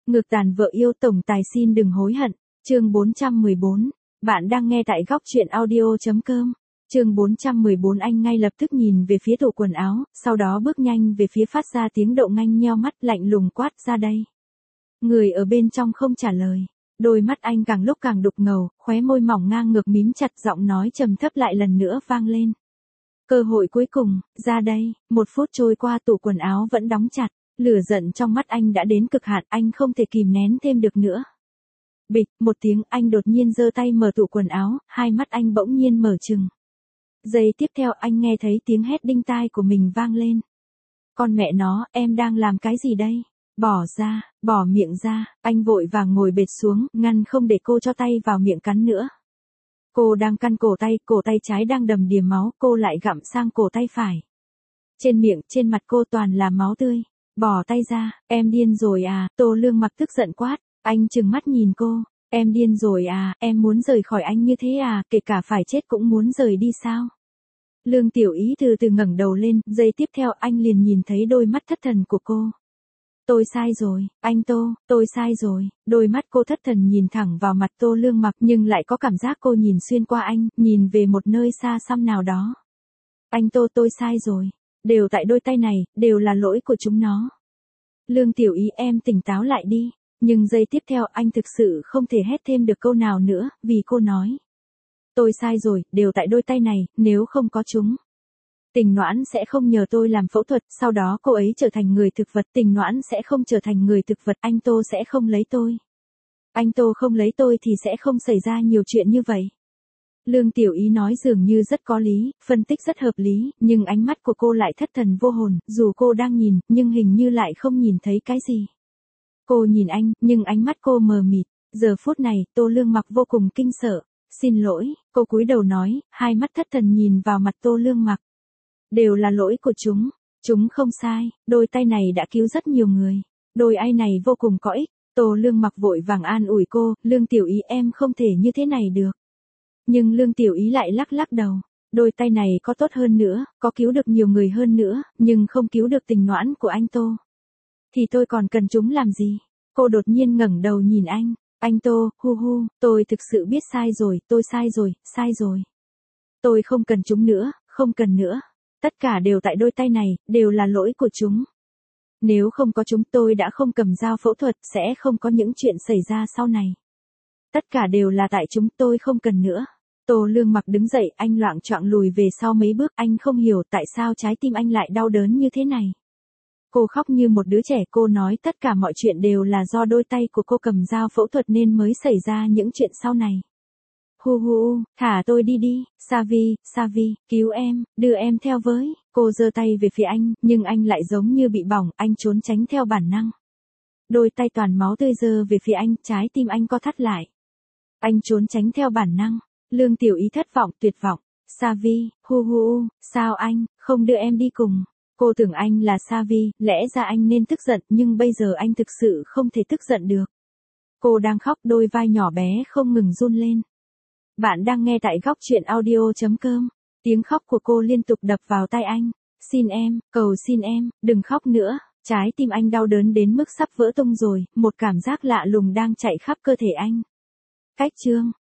Ngược tàn vợ yêu tổng tài xin đừng hối hận. Chương 414. Bạn đang nghe tại góc truyện audio.com. Chương 414. Anh ngay lập tức nhìn về phía tủ quần áo, sau đó bước nhanh về phía phát ra tiếng động, nhanh nheo mắt lạnh lùng quát ra đây. Người ở bên trong không trả lời. Đôi mắt anh càng lúc càng đục ngầu, khóe môi mỏng ngang ngược mím chặt, giọng nói trầm thấp lại lần nữa vang lên. Cơ hội cuối cùng, ra đây. 1 phút trôi qua, tủ quần áo vẫn đóng chặt. Lửa giận trong mắt anh đã đến cực hạn, anh không thể kìm nén thêm được nữa. Bịch, một tiếng, anh đột nhiên giơ tay mở tủ quần áo, hai mắt anh bỗng nhiên mở trừng. Giây tiếp theo anh nghe thấy tiếng hét đinh tai của mình vang lên. Con mẹ nó, em đang làm cái gì đây? Bỏ ra, bỏ miệng ra. Anh vội vàng ngồi bệt xuống, ngăn không để cô cho tay vào miệng cắn nữa. Cô đang căn cổ tay trái đang đầm đìa máu, cô lại gặm sang cổ tay phải. Trên miệng, trên mặt cô toàn là máu tươi. Bỏ tay ra, em điên rồi à? Tô Lương Mặc tức giận quát. Anh trừng mắt nhìn cô. Em điên rồi à? Em muốn rời khỏi anh như thế à? Kể cả phải chết cũng muốn rời đi sao? Lương Tiểu Ý từ từ ngẩng đầu lên, giây tiếp theo anh liền nhìn thấy đôi mắt thất thần của cô. Tôi sai rồi, anh Tô, tôi sai rồi. Đôi mắt cô thất thần nhìn thẳng vào mặt Tô Lương Mặc, nhưng lại có cảm giác cô nhìn xuyên qua anh, nhìn về một nơi xa xăm nào đó. Anh Tô, tôi sai rồi. Đều tại đôi tay này, đều là lỗi của chúng nó. Lương Tiểu Ý, em tỉnh táo lại đi. Nhưng giây tiếp theo anh thực sự không thể hét thêm được câu nào nữa, vì cô nói. Tôi sai rồi, đều tại đôi tay này, nếu không có chúng. Tình Noãn sẽ không nhờ tôi làm phẫu thuật, sau đó cô ấy trở thành người thực vật. Tình Noãn sẽ không trở thành người thực vật, anh Tô sẽ không lấy tôi. Anh Tô không lấy tôi thì sẽ không xảy ra nhiều chuyện như vậy. Lương Tiểu Ý nói dường như rất có lý, phân tích rất hợp lý, nhưng ánh mắt của cô lại thất thần vô hồn, dù cô đang nhìn, nhưng hình như lại không nhìn thấy cái gì. Cô nhìn anh, nhưng ánh mắt cô mờ mịt. Giờ phút này, Tô Lương Mặc vô cùng kinh sợ. Xin lỗi, cô cúi đầu nói, hai mắt thất thần nhìn vào mặt Tô Lương Mặc. Đều là lỗi của chúng không sai, đôi tay này đã cứu rất nhiều người. Đôi ai này vô cùng có ích. Tô Lương Mặc vội vàng an ủi cô, Lương Tiểu Ý em không thể như thế này được. Nhưng Lương Tiểu Ý lại lắc lắc đầu. Đôi tay này có tốt hơn nữa, có cứu được nhiều người hơn nữa, nhưng không cứu được Tình Noãn của anh Tô. Thì tôi còn cần chúng làm gì? Cô đột nhiên ngẩng đầu nhìn anh. Anh Tô, tôi thực sự biết sai rồi, tôi sai rồi. Tôi không cần chúng nữa, không cần nữa. Tất cả đều tại đôi tay này, đều là lỗi của chúng. Nếu không có chúng tôi đã không cầm dao phẫu thuật, sẽ không có những chuyện xảy ra sau này. Tất cả đều là tại chúng, tôi không cần nữa. Tô Lương Mặc đứng dậy, anh loạng choạng lùi về sau mấy bước, anh không hiểu tại sao trái tim anh lại đau đớn như thế này. Cô khóc như một đứa trẻ, cô nói tất cả mọi chuyện đều là do đôi tay của cô cầm dao phẫu thuật nên mới xảy ra những chuyện sau này. Thả tôi đi, Savi, cứu em, đưa em theo với. Cô giơ tay về phía anh, nhưng anh lại giống như bị bỏng, anh trốn tránh theo bản năng. Đôi tay toàn máu tươi giơ về phía anh, trái tim anh co thắt lại. Anh trốn tránh theo bản năng. Lương Tiểu Ý thất vọng, tuyệt vọng. Savi, sao anh không đưa em đi cùng? Cô tưởng anh là Savi, lẽ ra anh nên tức giận, nhưng bây giờ anh thực sự không thể tức giận được. Cô đang khóc, đôi vai nhỏ bé không ngừng run lên. Bạn đang nghe tại góc truyện audio.com. Tiếng khóc của cô liên tục đập vào tai anh. Xin em, cầu xin em, đừng khóc nữa. Trái tim anh đau đớn đến mức sắp vỡ tung rồi, một cảm giác lạ lùng đang chạy khắp cơ thể anh. Cách chương